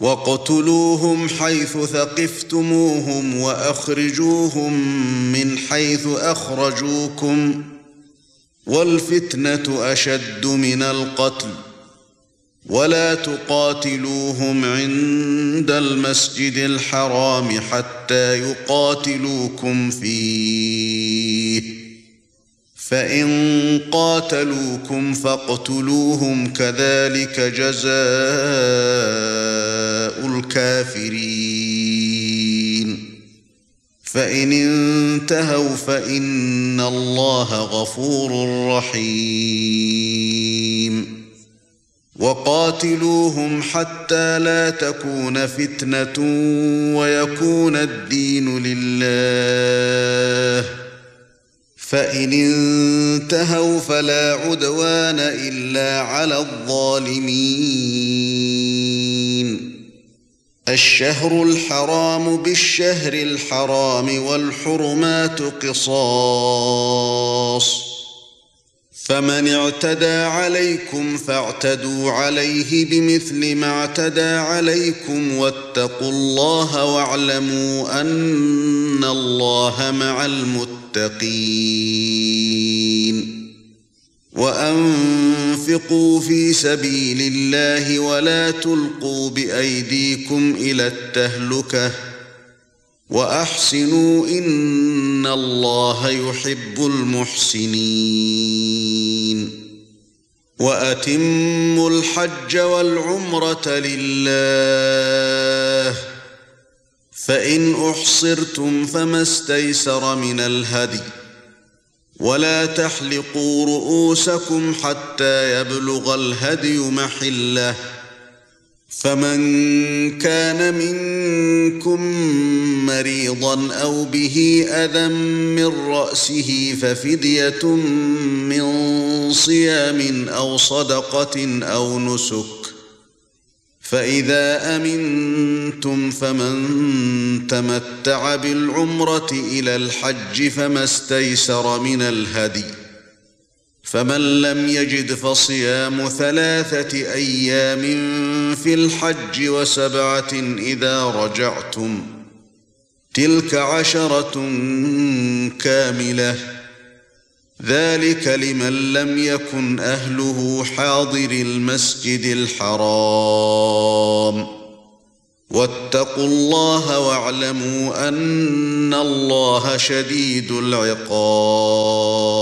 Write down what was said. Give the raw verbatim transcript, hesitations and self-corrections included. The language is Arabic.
وَاقْتُلُوهُمْ حَيْثُ ثَقِفْتُمُوهُمْ وَأَخْرِجُوهُمْ مِنْ حَيْثُ أَخْرَجُوكُمْ وَالْفِتْنَةُ أَشَدُّ مِنَ الْقَتْلِ وَلَا تُقَاتِلُوهُمْ عِندَ الْمَسْجِدِ الْحَرَامِ حَتَّى يُقَاتِلُوكُمْ فِيهِ فَإِن قَاتَلُوكُمْ فَاقْتُلُوهُمْ كَذَلِكَ جَزَاءُ الْكَافِرِينَ فَإِنِ انتهوا فَإِنَّ اللَّهَ غَفُورٌ رَّحِيمٌ وَقَاتِلُوهُمْ حَتَّى لَا تَكُونَ فِتْنَةٌ وَيَكُونَ الدِّينُ لِلَّهِ فَإِنِ انتهوا فَلَا عُدْوَانَ إِلَّا عَلَى الظَّالِمِينَ الشَّهْرُ الْحَرَامُ بِالشَّهْرِ الْحَرَامِ وَالْحُرُمَاتُ قِصَاصٌ فَمَنِ اعْتَدَى عَلَيْكُمْ فَاعْتَدُوا عَلَيْهِ بِمِثْلِ مَا اعْتَدَى عَلَيْكُمْ وَاتَّقُوا اللَّهَ وَاعْلَمُوا أَنَّ اللَّهَ مَعَ الْمُتَّقِينَ وَأَنفِقُوا فِي سَبِيلِ اللَّهِ وَلَا تُلْقُوا بِأَيْدِيكُمْ إِلَى التَّهْلُكَةِ وَأَحْسِنُوا إِنَّ اللَّهَ يُحِبُّ الْمُحْسِنِينَ وَأَتِمُّوا الْحَجَّ وَالْعُمْرَةَ لِلَّهِ فَإِنْ أُحْصِرْتُمْ فَمَا اسْتَيْسَرَ مِنَ الْهَدْيِ وَلَا تَحْلِقُوا رُؤُوسَكُمْ حَتَّى يَبْلُغَ الْهَدْيُ مَحِلَّهُ فَمَنْ كَانَ مِنكُم مَّرِيضًا أَوْ بِهِ أَذًى مِّن رَّأْسِهِ فَفِدْيَةٌ مِّن صِيَامٍ أَوْ صَدَقَةٍ أَوْ نُسُكٍ فَإِذَا أَمِنْتُمْ فَمَن تَمَتَّعَ بِالْعُمْرَةِ إِلَى الْحَجِّ فَمَا اسْتَيْسَرَ مِنَ الْهَدْيِ فَمَن لَّمْ يَجِدْ فَصِيَامُ ثَلَاثَةِ أَيَّامٍ فِي الْحَجِّ وَسَبْعَةٍ إِذَا رَجَعْتُمْ تِلْكَ عَشَرَةٌ كَامِلَةٌ ذَلِكَ لِمَن لَّمْ يَكُنْ أَهْلُهُ حَاضِرِي الْمَسْجِدِ الْحَرَامِ وَاتَّقُوا اللَّهَ وَاعْلَمُوا أَنَّ اللَّهَ شَدِيدُ الْعِقَابِ